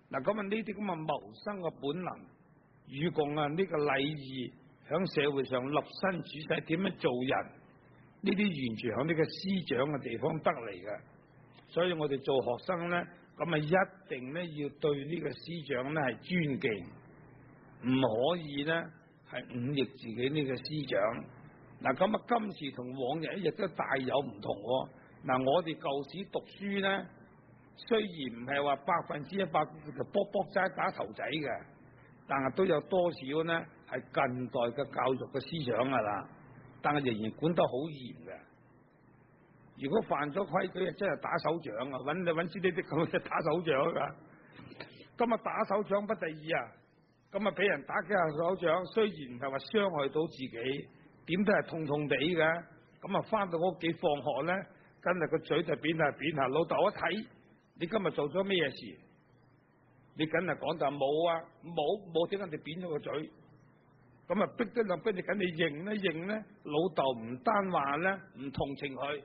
嗱，咁啊呢啲咁嘅謀生嘅本能，與共啊呢個禮儀響社會上立身處世點樣做人，呢啲完全響呢個師長嘅地方得嚟嘅。所以我哋做學生咧，咁啊一定咧要對呢個師長咧係尊敬，唔可以咧係忤逆自己呢個師長。嗱，咁啊今時同往日亦都大有唔同喎。嗱，我哋舊時讀書咧，雖然唔係話100%就卜卜齋打頭仔嘅，但係都有多少咧係近代嘅教育嘅思想噶啦，但係仍然管得好嚴嘅。如果犯咗規矩，真係打手掌啊！揾知呢啲咁嘅打手掌噶。今日打手掌不第二啊，咁啊俾人打幾下手掌，雖然唔係話傷害到自己，點都係痛痛地嘅。咁啊翻到屋企放學咧，跟住個嘴就扁下扁下，老豆一睇你今日做咗咩嘢事，你梗係講就冇啊，冇點解你扁咗個嘴？咁啊逼得兩逼你緊你認咧，老豆唔單話咧唔同情佢。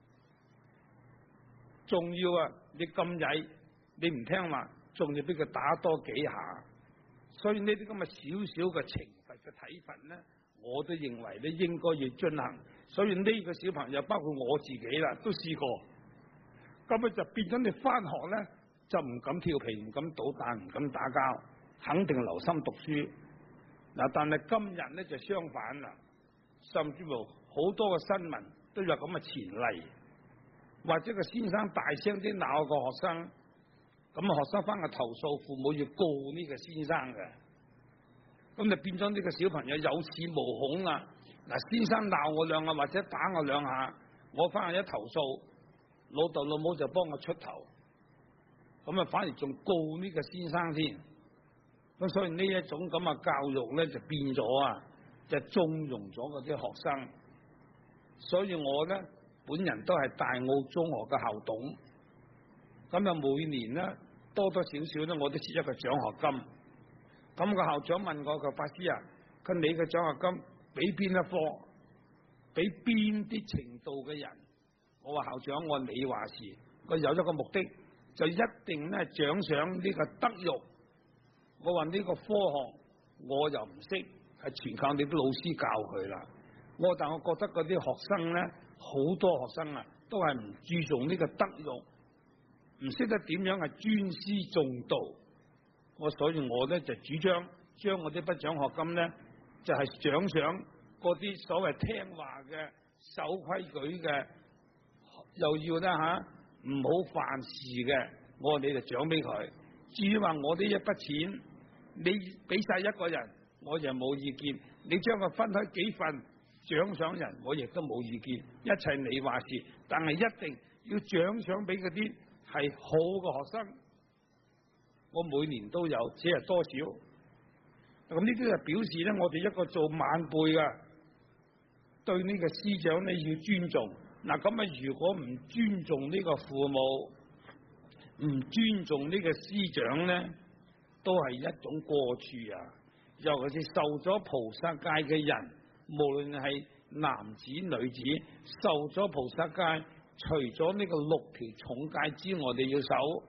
仲要啊！你咁曳，你唔聽話，仲要俾佢打多幾下。所以呢啲咁嘅少少嘅懲罰嘅體罰咧，我都認為咧應該要進行。所以呢個小朋友，包括我自己啦，都試過。咁啊就變咗你翻學咧，就唔敢調皮，唔敢搗蛋，唔敢打交，肯定留心讀書。嗱，但係今日咧就相反啦，甚至乎好多嘅新聞都有咁嘅前例。或者個先生大聲啲鬧個學生，咁啊學生翻去投訴，父母要告呢個先生嘅，咁就變咗呢個小朋友有恃無恐啦。嗱，先生鬧我兩下或者打我兩下，我翻去一投訴，老豆老母就幫我出頭，咁啊反而仲告呢個先生添。咁所以呢一種咁嘅教育咧就變咗啊，就縱容咗嗰啲學生。所以我咧本人都係大澳中學嘅校董，咁啊每年咧多多少少咧我都設一個獎學金。咁個校長問我，佢法師啊，佢你嘅獎學金俾邊一科，俾邊啲程度嘅人？我話校長，我你話事，佢有一個目的，就一定咧獎賞呢個德育。我話呢個科學我又唔識，係全靠你啲老師教佢啦。但我覺得嗰啲學生咧，好多學生啊，都係唔注重呢個德育，唔識得點樣係尊師重道。所以我咧就主張將我啲筆獎學金咧，就係獎賞嗰啲所謂聽話嘅、守規矩嘅，又要咧唔好犯事嘅，你就獎俾佢。至於話我呢一筆錢，你俾晒一個人，我就冇意見。你將佢分開幾份獎賞人，我亦都冇意見。一切你話事，但係一定要獎賞俾嗰啲係好嘅學生。我每年都有，只係多少。咁呢啲就表示咧，我哋一個做晚輩嘅，對呢個師長咧要尊重。嗱，咁啊，如果唔尊重呢個父母，唔尊重呢個師長咧，都係一種過處啊！尤其是受咗菩薩戒嘅人，無論係男子女子，受咗菩薩戒，除咗呢個6條重戒之外，我哋要守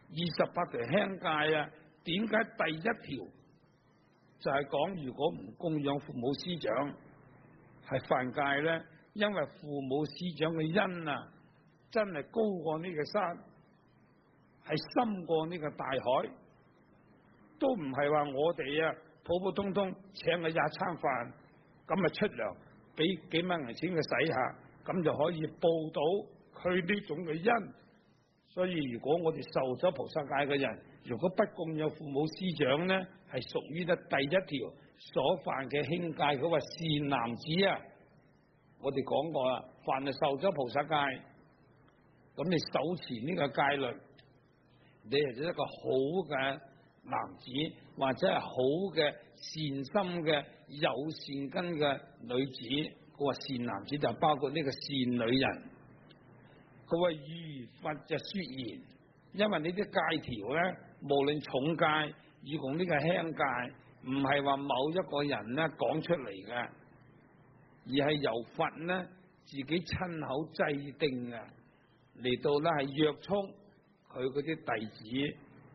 28條輕戒啊！點解第一條就係講如果唔供養父母師長係犯戒咧？因為父母師長嘅恩啊，真係高過呢個山，係深過呢個大海，都唔係話我哋啊普普通通請佢一餐飯，咁啊出糧俾幾蚊銀錢佢使下，咁就可以報到佢呢種嘅恩。所以如果我哋受咗菩薩戒嘅人，如果不供養父母師長咧，係屬於咧第一條所犯嘅輕戒。佢話善男子啊，我哋講過啦，凡係受咗菩薩戒，咁你手持呢個戒律，你係一個好嘅男子，或者係好嘅善心嘅有善根嘅女子。佢話善男子就包括呢個善女人。佢話如佛就說言，因為呢啲戒條咧，無論重戒以及呢個輕戒，唔係話某一個人咧講出嚟嘅，而係由佛咧自己親口制定嘅，嚟到咧係約束佢嗰啲弟子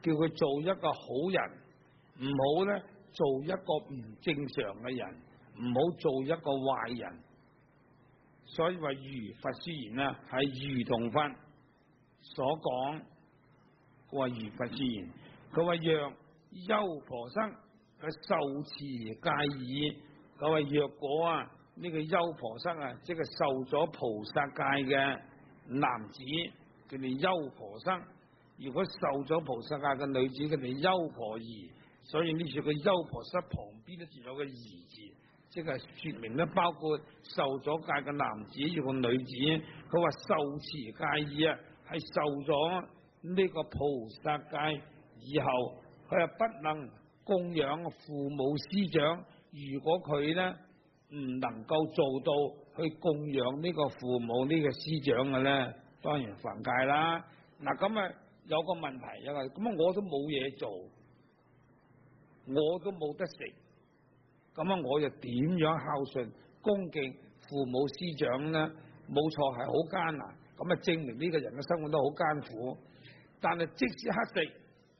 叫佢做一個好人，唔好咧做一個唔正常嘅人，唔好做一個壞人。所以話如佛說言啊，係如同佛所講。佢話如佛說言，佢話若優婆塞佢受持戒已，佢話若果啊呢個優婆塞啊，即係受咗菩薩戒嘅男子，佢哋優婆塞；如果受咗菩薩戒嘅女子，佢哋優婆夷。所以呢處嘅優婆塞旁邊咧，仲有個夷字，即係說明咧，包括受咗戒嘅男子與個女子。佢話受持戒已啊，係受咗呢個菩薩戒以後，佢係不能供養父母師長。如果佢咧唔能夠做到去供養呢個父母呢個師長嘅咧，當然犯戒啦。嗱，咁啊有個問題，因為咁啊我都冇嘢做，我都冇得食，咁啊我又點樣孝順恭敬父母師長咧？冇錯，係好艱難，咁啊證明呢個人嘅生活都好艱苦。但係即使乞食，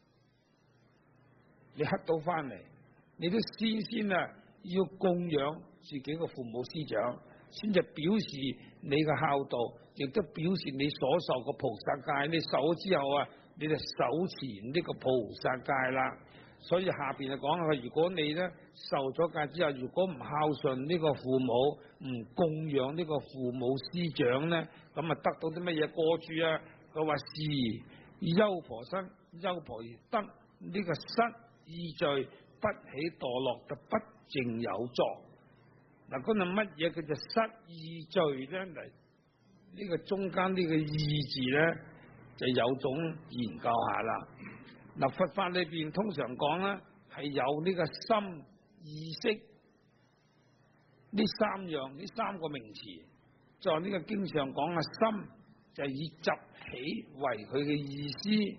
你乞到翻嚟，你都先啊要供養自己嘅父母師長，先至表示你嘅孝道，亦都表示你所受嘅菩薩戒。你受咗之後啊，你就手持呢個菩薩戒啦。所以下邊就講啊，如果你咧受咗戒之後，如果唔孝順呢個父母，唔供養呢個父母師長咧，咁啊得到啲乜嘢過處啊？佢話是優婆塞、優婆夷得呢個失意罪，不起墮落嘅不淨有作。嗱，嗰度乜嘢叫做失意罪咧？嚟呢個中間呢個意字咧，就有種研究下啦。嗱，佛法裏邊通常講咧，係有呢個心、意識呢三個名詞。在呢個經上講嘅心就係以習起為佢嘅意思。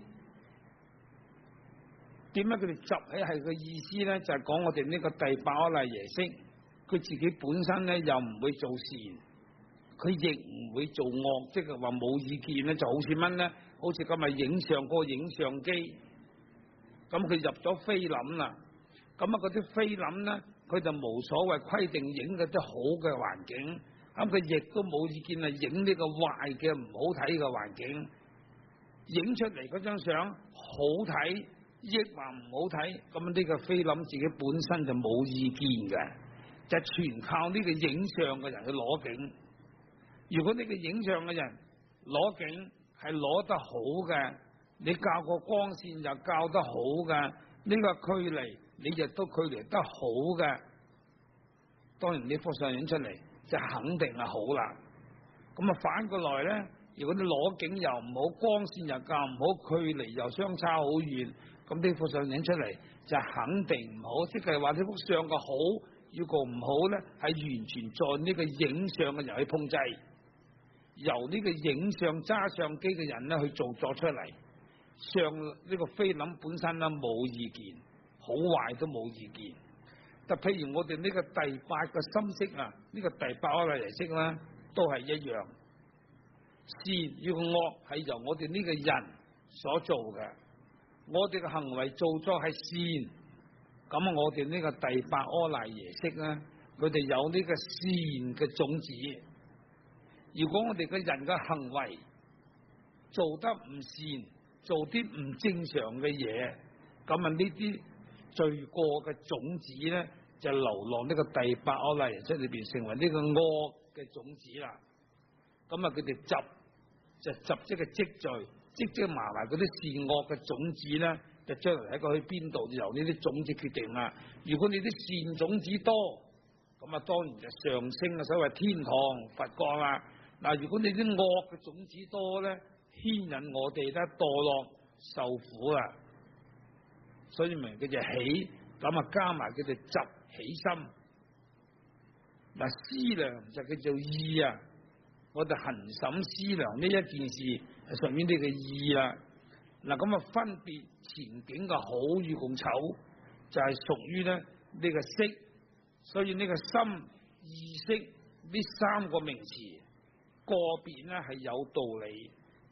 點解佢哋習起係個意思咧？就係講我哋呢個第八阿賴耶識，佢自己本身咧又唔會做善，佢亦唔會做惡，即係話冇意見咧，就好似乜咧？好似今日影相嗰個影相機。咁佢入咗菲林啦，咁啊嗰啲菲林咧，佢就無所謂規定影嗰啲好嘅環境，咁佢亦都冇意見啊影呢個壞嘅唔好睇嘅環境，影出嚟嗰張相好睇，抑或唔好睇，咁呢個菲林自己本身就冇意見嘅，就全靠呢個影相嘅人去攞景。如果呢個影相嘅人攞景係攞得好嘅，你校個光線又校得好嘅，呢個距離你亦都距離得好嘅，當然呢幅相影出嚟就肯定係好啦。咁啊反過來咧，如果你攞景又唔好，光線又校唔好，距離又相差好遠，咁呢幅相影出嚟就肯定唔好。即係話呢幅相嘅好與個唔好咧，係完全在呢個影相嘅人去控制，由呢個影相揸相機嘅人咧去做作出嚟。上呢個菲林本身咧冇意見，好壞都冇意見。但譬如我哋呢個第八個心識啊，呢個第八阿賴耶識啦，都係一樣。善與惡係由我哋呢個人所做嘅，我哋嘅行為做咗係善，咁我哋呢個第八阿賴耶識咧，佢哋有呢個善嘅種子。如果我哋嘅人嘅行為做得唔善，做啲唔正常嘅嘢，咁啊呢啲罪過嘅種子咧，就流落呢個第八阿賴耶識裏邊，成為呢個惡嘅種子啦。咁啊佢哋集即係積聚，積埋嗰啲善惡嘅種子咧，就將來喺個去邊度，由呢啲種子決定啦。如果你啲善種子多，咁啊當然就上升啊，所謂天堂佛國啦。嗱，如果你啲惡嘅種子多咧，牽引我哋咧墮落受苦啦，所以明佢就起，咁啊加埋佢就習起心。嗱，思量就叫做意啊，我哋恆審思量呢一件事係屬於呢個意啦。嗱，咁啊分別前景嘅好與共醜，就係屬於咧呢個識。所以呢個心、意識呢三個名詞個別咧係有道理，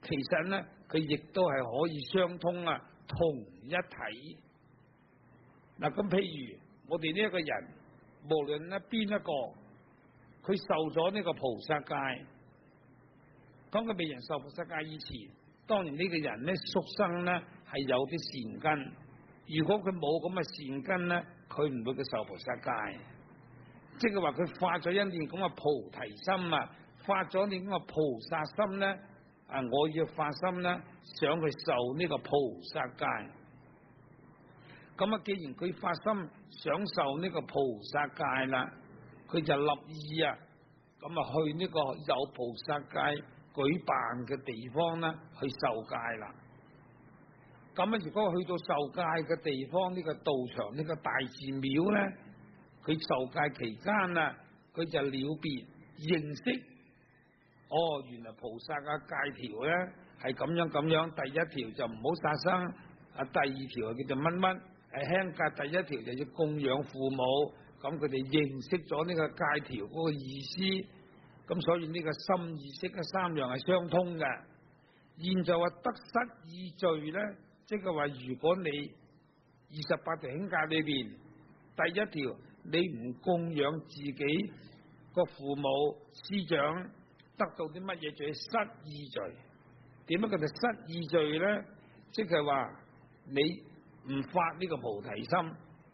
其實呢，佢亦都係可以相通啊，同一體。嗱，咁譬如我哋呢一個人，無論呢邊一個，佢受咗呢個菩薩戒，當佢未人受菩薩戒以前，當然呢個人呢，宿生呢係有啲善根。如果佢冇咁嘅善根呢，佢唔會去受菩薩戒。即係話佢發咗一念咁嘅菩提心啊，發咗念咁嘅菩薩心呢，我要發心呢，想去受呢個菩薩戒。咁啊，既然佢發心想受呢個菩薩戒啦，佢就立意啊，咁啊去呢個有菩薩戒舉辦嘅地方呢，去受戒啦。咁啊，如果去到受戒嘅地方，呢個道場，呢個大寺廟咧，佢受戒期間啊，佢就了別認識，原來菩薩嘅戒條咧係咁樣咁樣，第一條就唔好殺生，第二條叫做乜乜，輕戒，第一條就要供養父母，咁佢哋認識咗呢個戒條嗰個意思，咁所以呢個心意識嘅三樣係相通嘅。現在話得失意罪咧，即係話如果你28條輕戒裏邊第一條你唔供養自己個父母師長，得到啲乜嘢罪？失意罪。點解佢哋失意罪咧？即係話你唔發呢個菩提心，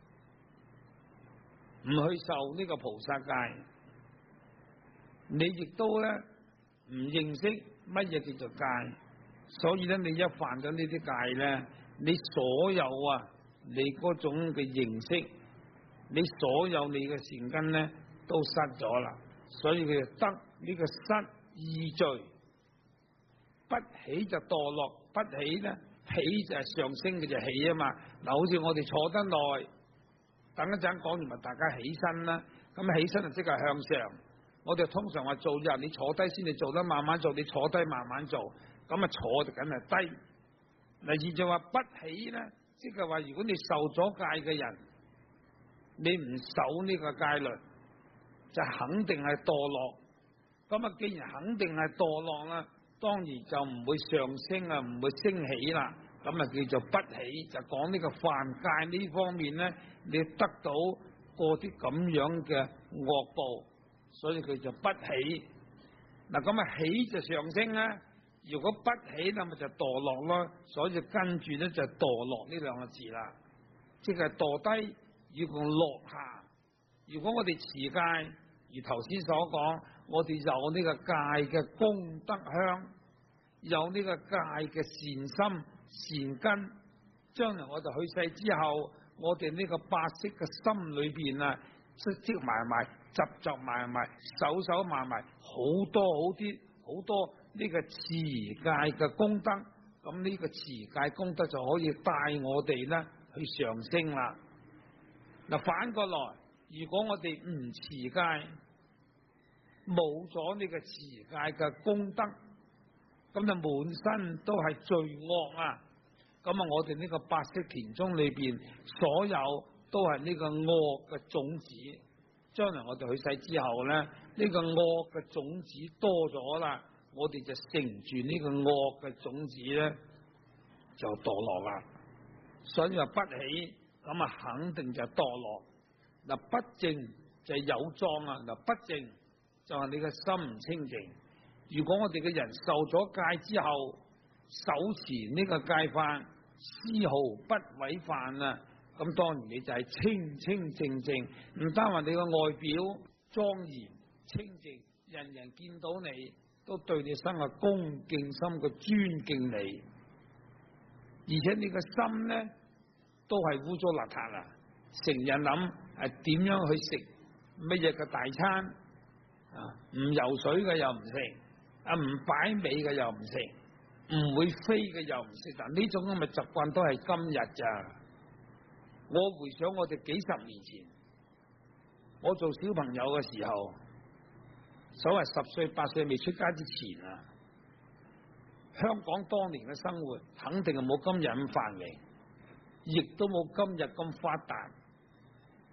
唔去受呢個菩薩戒，你亦都咧唔認識乜嘢叫做戒，所以咧你一犯咗呢啲戒咧，你所有你嗰種嘅認識，你所有你嘅善根咧都失咗啦，所以佢就得呢個失意罪。不起就墮落，不起咧起就係上升嘅就起啊嘛。嗱，好似我哋坐得耐，等一陣講完咪大家起身啦，咁起身就即係向上。我哋通常話做人，你坐低先，你做得慢慢做，你坐低慢慢做，咁啊坐就梗係低。嗱，而就話不起咧，即係話如果你受咗戒嘅人，你唔守呢個戒律，就肯定係墮落。咁啊，既然肯定係墮落啦，當然就唔會上升啊，唔會升起啦。咁啊叫做不起，就講呢個犯戒呢方面咧，你得到過啲咁樣嘅惡報，所以佢就不起。嗱，咁啊起就上升啦，如果不起咁咪就墮落咯。所以跟住咧就墮落呢兩個字啦，即係墮低，要用落下。如果我哋持戒，如頭先所講，我哋有呢個戒嘅功德香，有呢個戒嘅善心善根，將來我哋去世之後，我哋呢個白色嘅心裏邊啊，積埋埋，集埋埋，手埋埋，好多呢個持戒嘅功德，咁呢個持戒功德就可以帶我哋咧去上升啦。嗱，反過來，如果我哋唔持戒，冇咗呢個持戒嘅功德，咁就滿身都係罪惡啊！咁啊，我哋呢個白色田中裏邊，所有都係呢個惡嘅種子。將來我哋去世之後咧，呢個惡嘅種子多咗啦，我哋就乘住呢個惡嘅種子咧，就墮落啦。所以話不起，咁啊肯定就墮落。嗱，不淨就係有狀啊！嗱，不淨就係你嘅心唔清淨。如果我哋嘅人受咗戒之後，手持呢個戒法，絲毫不違犯啊，咁當然你就係清清淨淨，唔單話你個外表莊嚴清淨，人人見到你都對你生個恭敬心嘅尊敬你，而且你個心咧都係污糟邋遢啊！成日諗點樣去食乜嘢嘅大餐啊？唔游水嘅又唔食，唔擺尾嘅又唔食，唔會飛嘅又唔食。但呢種咁嘅習慣都係今日咋。我回想我哋幾十年前，我做小朋友嘅時候，所謂10歲8歲未出街之前啊，香港當年嘅生活肯定係冇今日咁繁榮，亦都冇今日咁發達。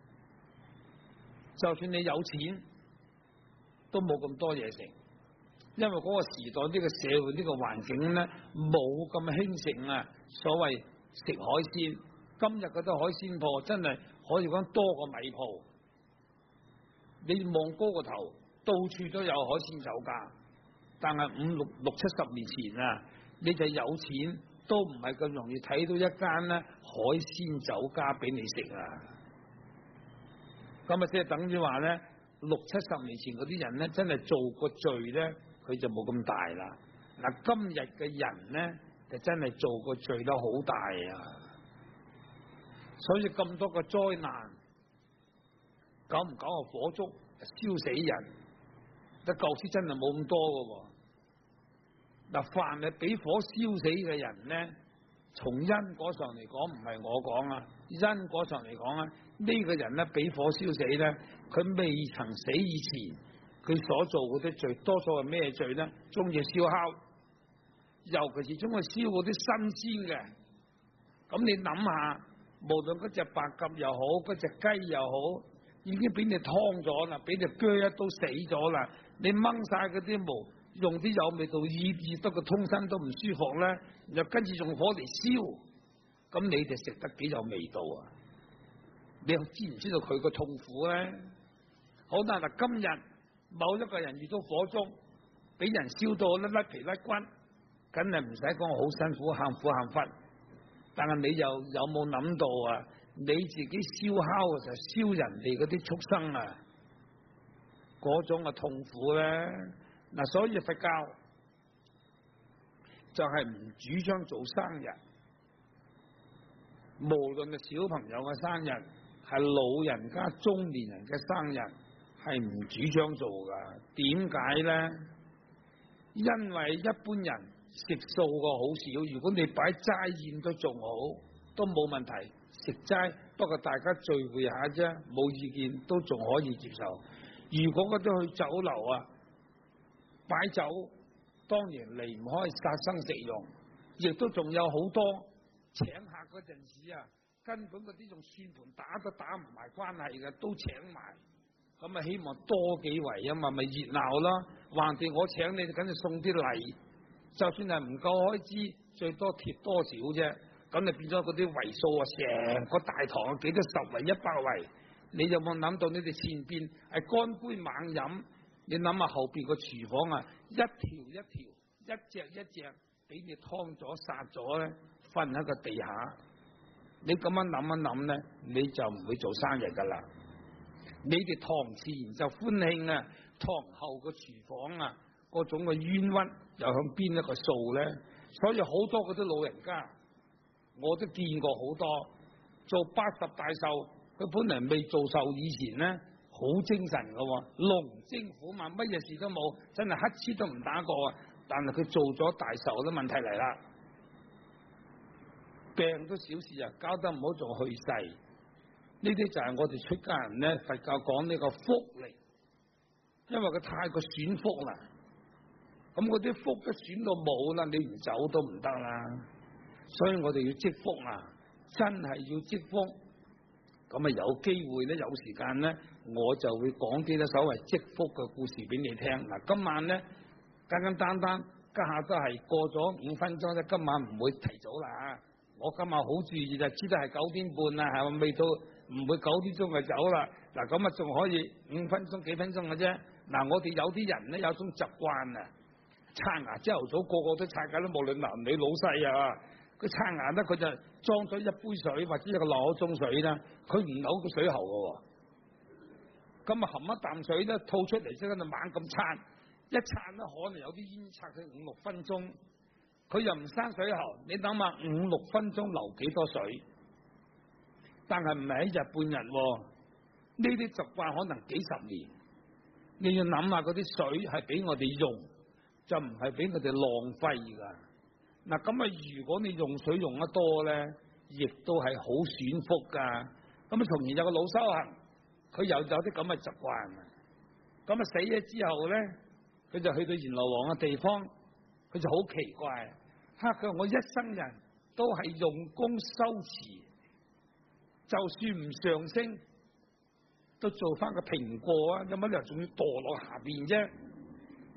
就算你有錢，都冇咁多嘢食。 因為嗰個時代呢個社會呢個環境咧冇咁興盛啊，所謂食海鮮。今日嗰啲海鮮鋪真係可以講多過米鋪，你望高個頭，到處都有海鮮酒家。但係六七十年前啊，你就有錢都唔係咁容易睇到一間咧海鮮酒家俾你食啊！咁啊，即係等於話咧，六七十年前嗰啲人咧，真係做個罪咧，佢就冇咁大啦。嗱，今日嘅人咧，就真係做個罪得好大啊！所以咁多個災難，久唔久啊火燭燒死人，但舊時真係冇咁多噶。嗱，凡係俾火燒死嘅人咧，從因果上嚟講，唔係我講啊，因果上嚟講啊，呢個人咧俾火燒死咧，佢未曾死以前，佢所做嗰啲罪，多數係咩罪咧？中意燒烤，尤其是中意燒嗰啲新鮮嘅。咁你諗下，無論嗰隻白鴿又好，嗰隻雞又好，已經俾你劏咗啦，俾你鋸一刀死咗啦，你掹晒嗰啲毛，用啲有味道醃得個通身都唔舒服咧，又跟住用火嚟燒，咁你哋食得幾有味道啊？你知唔知道佢個痛苦咧？好啦，嗱，今日某一個人遇到火燭，俾人燒到甩皮甩骨，梗係唔使講好辛苦，喊苦喊忽。但係你又有冇諗到啊？你自己燒烤嘅時候燒人哋嗰啲畜生啊，嗰種嘅痛苦咧。嗱，所以佛教就係唔主張做生日，無論係小朋友嘅生日，係老人家、中年人嘅生日，係唔主張做噶。點解咧？因為一般人食素個好少，如果你擺齋宴都仲好，都冇問題。食齋，不過大家聚會下啫，冇意見都仲可以接受。如果嗰啲去酒樓啊，擺酒，當然離唔開殺生食用，亦都仲有好多請客嗰陣時啊，根本嗰啲用算盤打都打唔埋關係嘅，都請埋。咁啊，希望多幾圍啊嘛，咪熱鬧啦。橫掂我請你，梗係送啲禮，就算係唔夠開支，最多貼多少啫。咁你變咗嗰啲圍數啊，成個大堂啊，幾多10圍、100圍，你有冇諗到你哋前邊係乾杯猛飲？你諗下後邊個廚房啊，一條一條，一隻一隻俾你劏咗殺咗咧，瞓喺個地下。你咁樣諗一諗咧，你就唔會做生日噶啦。你哋堂前就歡慶啊，堂後個廚房啊，嗰種嘅冤屈又向邊一個數咧？所以好多嗰啲老人家，我都見過好多做80大壽，佢本嚟未做壽以前咧，好精神噶，龍精虎猛，乜嘢事都冇，真係乞嗤都唔打過啊！但係佢做咗大壽，都問題嚟啦，病都小事啊，搞得唔好仲去世。呢啲就係我哋出家人咧，佛教講呢個福利，因為佢太過選福啦，咁嗰啲福都選到冇啦，你唔走都唔得啦。所以我哋要積福啊，真係要積福。咁啊，有機會咧，有時間咧，我就會講啲咧所謂積福嘅故事俾你聽。嗱，今晚咧簡簡單單，家下都係過咗5分鐘啫，今晚唔會提早啦。我今晚好注意就知道係9點半啦，係咪未到？唔會9點鐘就走啦。嗱，咁啊仲可以5分鐘幾分鐘嘅啫。嗱，我哋有啲人咧有種習慣啊，刷牙朝頭早個個都刷緊，都無論男女老細啊。佢刷牙咧，佢就裝咗一杯水或者一個鬧鐘水啦，佢唔扭個水喉嘅，咁啊含一啖水咧吐出嚟，即係喺度猛咁刷，一刷咧可能有啲煙刷佢5-6分鐘，佢又唔閂水喉，你諗下5-6分鐘流幾多水？但係唔係喺日半日，呢啲習慣可能幾10年，你要諗下嗰啲水係俾我哋用，就唔係俾我哋浪費噶。嗱，咁啊，如果你用水用得多咧，亦都係好損福噶。咁啊，從前有個老修行，佢又有啲咁嘅習慣。咁啊，死咗之後咧，佢就去到閻羅王嘅地方，佢就好奇怪，佢話我一生人都係用功修持，就算唔上升，都做翻個蘋果啊，有乜理由仲要墮落下邊啫？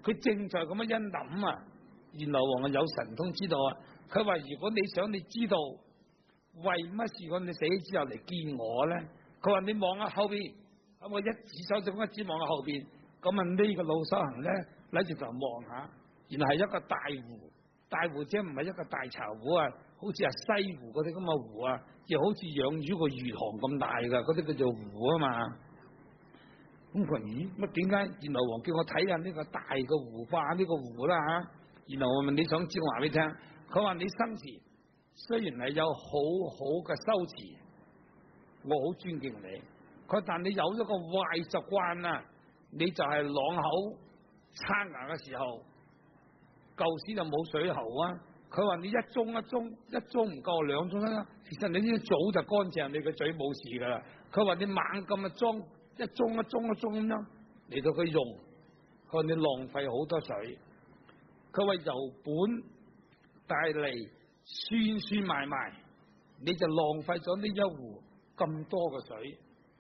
佢正在咁樣一諗啊，閻羅王啊有神通知道啊，佢話如果你想你知道為乜事我你死之後嚟見我咧，佢話你望下後邊，咁我一指手就咁一指望下後邊，咁啊呢個老修行咧，嚟住就望下，原來係一個大湖，大湖即係唔係一個大巢湖啊，好似係西湖嗰啲咁嘅湖啊，又好似養魚個魚塘咁大噶，嗰啲叫做湖啊嘛。咁佢咦乜點解閻羅王叫我睇下呢個大嘅湖化呢個湖啦吓？閻羅王問你想知我話俾你聽，佢話你生前雖然係有好好嘅修持，我好尊敬你，佢但你有咗個壞習慣啊，你就係啷口刷牙嘅時候，舊時就冇水喉啊。佢話你一盅唔夠兩盅啦，其實你呢啲早就乾淨，你個嘴冇事噶啦。佢話你猛咁啊裝一盅咁樣嚟到佢用，佢話你浪費好多水。佢話由本帶嚟酸埋，你就浪費咗呢一壺咁多嘅水。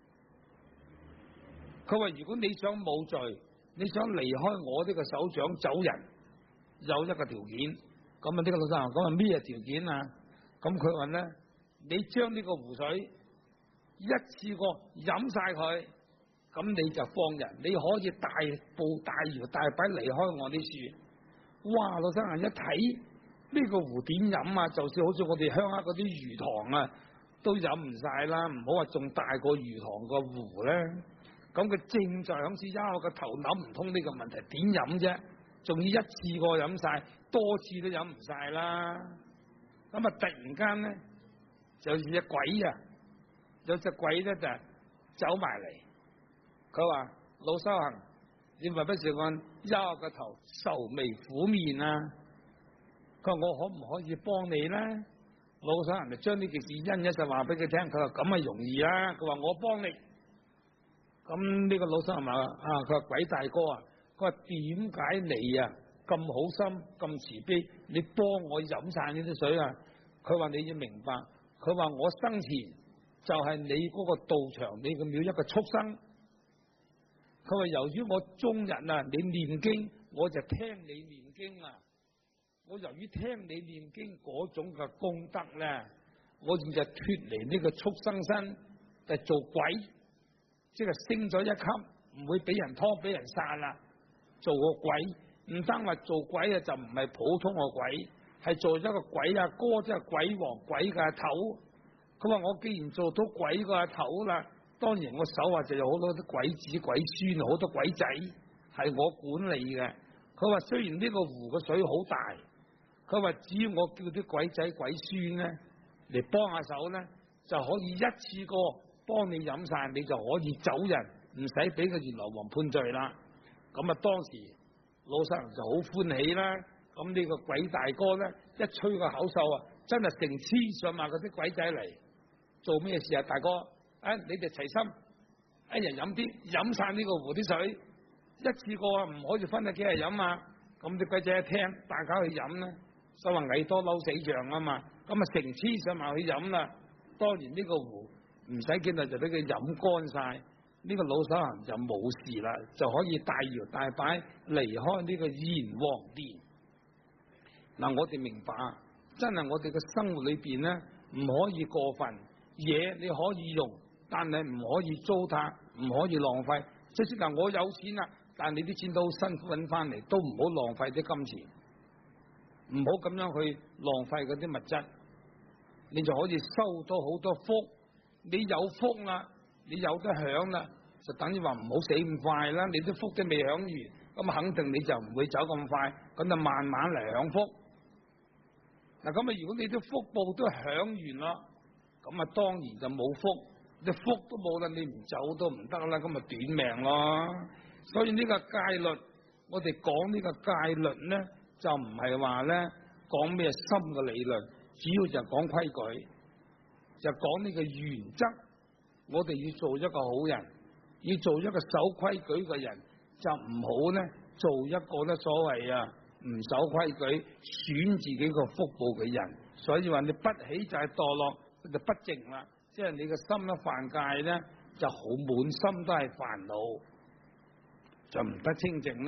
佢話如果你想冇罪，你想離開我呢個手掌走人，有一個條件。咁啊呢個老生咁啊咩條件啊？咁佢話咧，你將呢個湖水一次過飲晒佢，咁你就放人，你可以大步大搖大擺離開我啲樹。哇！老生一睇呢個湖點飲啊？就算好似我哋鄉下嗰啲魚塘啊，都飲唔晒啦，唔好話仲大過魚塘個湖咧。咁佢正在響處憂個頭諗唔通呢個問題，點飲啫？仲要一次過飲晒，多次都飲唔晒啦。咁啊，突然間咧，就似隻鬼啊，有隻鬼咧就走埋嚟。佢話老修行，你為乜事按憂個頭愁眉苦面啊？佢話我可唔可以幫你咧？老修行就將呢件事一一就話俾佢聽。佢話咁啊容易啦。佢話我幫你。咁呢個老修行話啊，佢話鬼大哥啊。佢話點解你啊咁好心咁慈悲，你幫我飲晒呢啲水啊？佢話你要明白，佢話我生前就係你嗰個道場，你個廟一個畜生。佢話由於我終日啊，你念經，我就聽你念經啊。我由於聽你念經嗰種嘅功德咧，我現在脫離呢個畜生身，就做鬼，即係升咗一級，唔會俾人拖俾人殺啦。做個鬼，唔單話做鬼啊，就唔係普通個鬼，係做一個鬼阿哥，即係鬼王鬼嘅阿頭。佢話我既然做到鬼個阿頭啦，當然我手下就有好多啲鬼子鬼孫，好多鬼仔係我管理嘅。佢話雖然呢個湖嘅水好大，佢話只要我叫啲鬼仔鬼孫咧嚟幫下手咧，就可以一次過幫你飲晒，你就可以走人，唔使俾個閻羅王判罪啦。咁啊，當時老實人就好歡喜啦。咁呢個鬼大哥咧，一吹個口哨啊，真係成千上萬嗰啲鬼仔嚟做咩事啊？大哥，你哋齊心，一人飲晒呢個湖啲水，一次過啊，唔可以分得幾日飲啊？咁啲鬼仔一聽，大家去飲啦，所謂蟻多摟死象啊嘛。咁啊，成千上萬去飲啦。當然呢個湖唔使幾耐就俾佢飲乾晒。呢個老修行就冇事啦，就可以大搖大擺離開呢個閻王殿。嗱，我哋明白，真係我哋嘅生活裏邊咧，唔可以過分嘢，你可以用，但係唔可以糟蹋，唔可以浪費。即使嗱，我有錢啦，但係你啲錢都好辛苦揾翻嚟，都唔好浪費啲金錢，唔好咁樣去浪費嗰啲物質，你就可以收到好多福。你有福啦，你有得享啦，就等於話唔好死咁快啦。你啲福都未享完，咁肯定你就唔會走咁快，咁就慢慢嚟享福。嗱，咁啊，如果你啲福報都享完啦，咁啊當然就冇福，你福都冇啦，你唔走都唔得啦，咁咪短命咯。所以呢個戒律，我哋講呢個戒律咧，就唔係話咧講咩深嘅理論，主要就係講規矩，就講呢個原則。我哋要做一個好人，要做一個守規矩嘅人，就唔好咧做一個咧所謂啊唔守規矩、損自己個福報嘅人。所以話你不起就係墮落，就不淨啦。即係你嘅心一犯戒咧，就好滿心都係煩惱，就唔得清淨啦。咁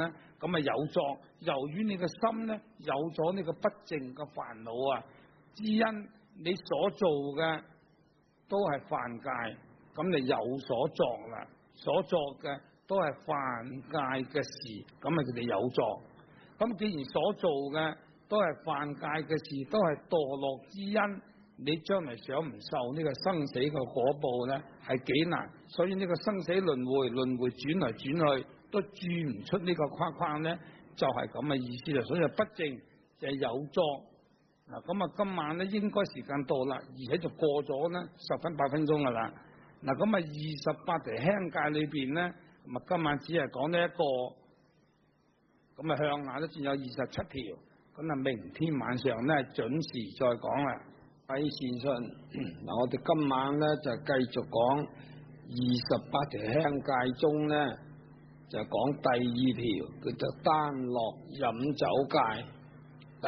咁啊有作。由於你個心呢，有咗呢個不淨嘅煩惱啊，只因你所做嘅都係犯戒，咁你有所作啦，所作嘅都係犯戒嘅事，咁啊佢哋有作。咁既然所做嘅都係犯戒嘅事，都係墮落之因，你將來想唔受呢個生死嘅果報呢，係幾難。所以呢個生死輪迴轉來轉去都轉唔出呢個框框呢，就係咁嘅意思啦。所以不淨就係有作。嗱，咁啊今晚呢應該時間到啦，而且就過咗呢10分8分鐘噶啦。嗱，咁啊28條輕戒裏邊呢，咁啊今晚只係講呢一個。咁啊向下都仲有27條，咁啊明天晚上呢準時再講啦。喺善信，嗱我哋今晚呢就繼續講28條輕戒中呢，就講第2條叫做單樂飲酒戒，第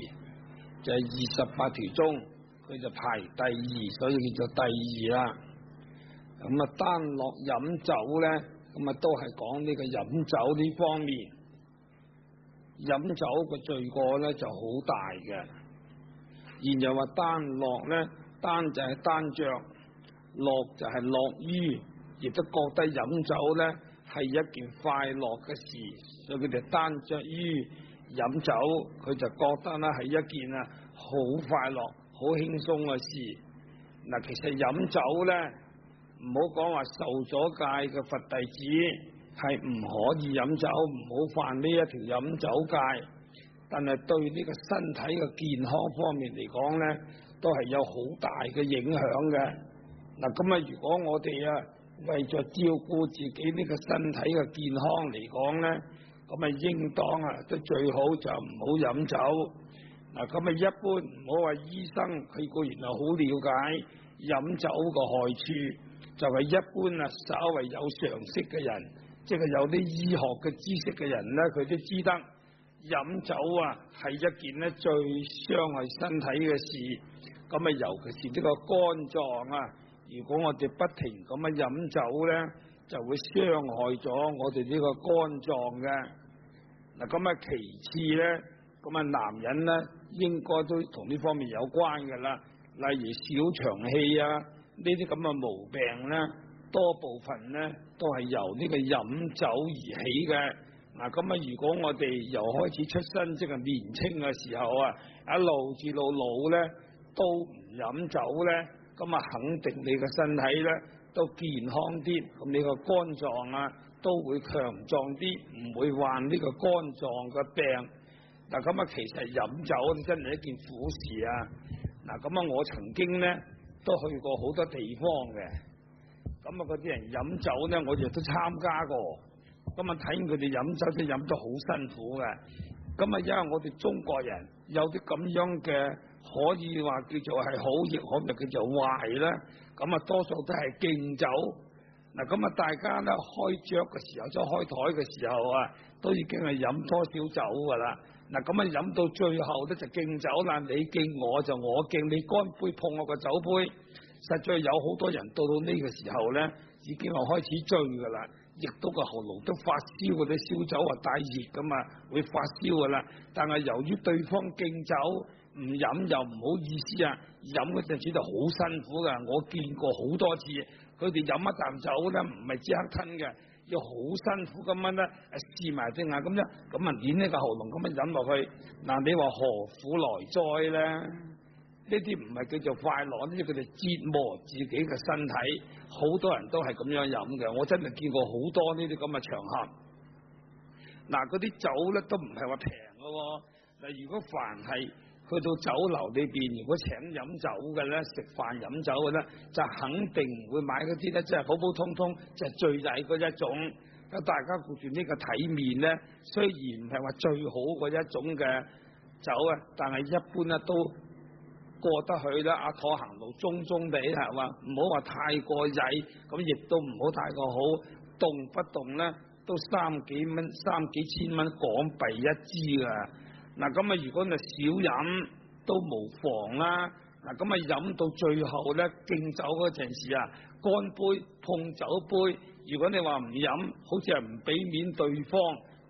2就係28條中佢就排第2，所以叫做第2啦。咁啊單樂飲酒呢，咁啊都係講呢個飲酒呢方面。飲酒嘅罪過咧就好大嘅，然又話單樂咧，單就係單着，樂就係樂於，亦都覺得飲酒咧係一件快樂嘅事，所以佢哋單着於飲酒，佢就覺得咧係一件啊好快樂、好輕鬆嘅事。嗱，其實飲酒咧，唔好講話受咗戒嘅佛弟子。係唔可以飲酒，唔好犯呢一條飲酒戒。但係對呢個身體嘅健康方面嚟講呢，都係有好大嘅影響嘅。嗱，咁啊，如果我哋啊為咗照顧自己呢個身體嘅健康嚟講呢，咁啊應當啊都最好就唔好飲酒。嗱，咁啊一般唔好話醫生，佢固然係好了解飲酒嘅害處，就係一般啊稍為有常識嘅人。即係有啲醫學嘅知識嘅人咧，佢都知得飲酒啊係一件咧最傷害身體嘅事。咁啊，尤其是呢個肝臟啊，如果我哋不停咁樣飲酒咧，就會傷害咗我哋呢個肝臟嘅。嗱，咁啊，其次咧，咁啊，男人咧應該都同呢方面有關嘅啦，例如小腸氣啊呢啲咁嘅毛病咧。多部分呢都係由呢個飲酒而起嘅。嗱，咁啊，如果我哋由開始出生即係年青嘅時候啊，一路至到老呢都唔飲酒呢，咁啊肯定你個身體呢都健康啲，咁你個肝臟啊都會強壯啲，唔會患呢個肝臟嘅病。嗱，咁啊，其實飲酒真係一件苦事啊。嗱，咁啊，我曾經呢都去過好多地方嘅。咁啊，嗰啲人飲酒咧，我哋都參加過。咁啊，睇佢哋飲酒都飲得好辛苦嘅。咁啊，因為我哋中國人有啲咁樣嘅，可以話叫做係好，亦可能叫做壞啦。咁啊，多數都係敬酒。嗱，咁啊，大家咧開桌嘅時候，即係開台嘅時候啊，都已經係飲多少酒噶啦。嗱，咁啊，飲到最後咧就敬酒啦，你敬我就我敬你，乾杯碰我個酒杯。實在有好多人到呢個時候咧，已經係開始醉噶啦，亦都個喉嚨都發燒，嗰啲燒酒啊帶熱噶嘛，會發燒噶啦。但係由於對方敬酒唔飲又唔好意思啊，飲嗰陣時就好辛苦噶。我見過好多次，佢哋飲一啖酒咧，唔係即刻吞嘅，要好辛苦咁樣咧，試埋隻眼咁樣，咁啊捏呢個喉嚨咁樣飲落去。嗱，你話何苦來哉咧？呢啲唔係叫做快樂，呢啲叫做折磨自己嘅身體。好多人都係咁樣飲嘅，我真係見過好多呢啲咁嘅場合。嗱，嗰啲酒咧都唔係話平嘅喎。嗱，如果凡係去到酒樓裏邊，如果請飲酒嘅咧，食飯飲酒嘅咧，就肯定唔會買嗰啲咧，即係普普通通，即係最曳嗰一種。咁大家顧住呢個體面咧，雖然唔係話最好嗰一種嘅酒啊，但係一般咧都過得去啦，阿妥行路中中地係嘛，唔好話太過曳，咁亦都唔好太過好，動不動咧都3幾蚊、3幾千蚊港幣一支噶。嗱，咁啊，如果你少飲都無妨啦。嗱，咁啊飲到最後咧敬酒嗰陣時啊，乾杯碰酒杯，如果你話唔飲，好似係唔俾面對方，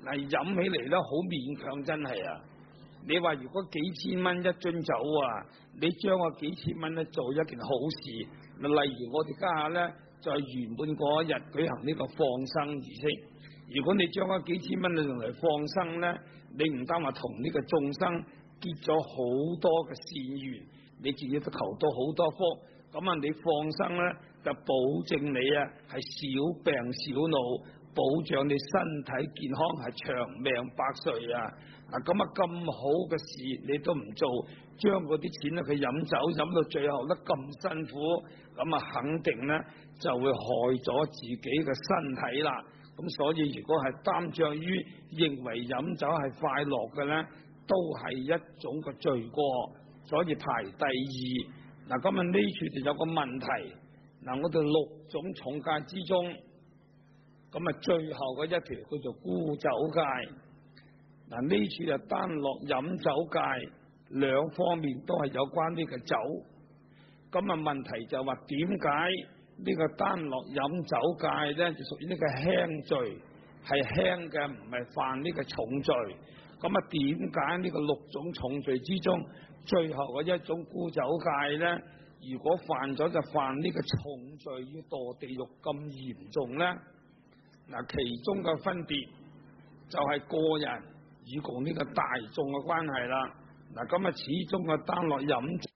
嗱，飲起嚟咧好勉強，真係啊！你話如果幾千蚊一樽酒啊，你將個幾千蚊咧做一件好事，例如我哋家下咧在圓滿嗰一日舉行呢個放生儀式。如果你將嗰幾千蚊用嚟放生咧，你唔單話同呢個眾生結咗好多嘅善緣，你自己都求到好多福。咁啊，你放生咧就保證你啊係少病少惱，保障你身體健康係長命百歲啊！咁啊咁好嘅事你都唔做，將嗰啲錢咧佢飲酒飲到最後咧咁辛苦，咁啊肯定咧就會害咗自己嘅身體啦。咁所以如果係擔仗於認為飲酒係快樂嘅咧，都係一種嘅罪過，所以排第二。嗱，今日呢處就有個問題。嗱，我哋6種重戒之中，咁啊最後嗰一條叫做沽酒戒。嗱，呢處就單落飲酒戒，兩方面都係有關呢個酒。咁啊問題就話點解呢個單落飲酒戒咧就屬於呢個輕罪，係輕嘅，唔係犯呢個重罪。咁啊點解呢個6種重罪之中，最後嗰一種沽酒戒咧，如果犯咗就犯呢個重罪，要墮地獄咁嚴重咧？嗱，其中嘅分別就係個人與共呢個大眾嘅關係啦。嗱，咁啊始終嘅單落飲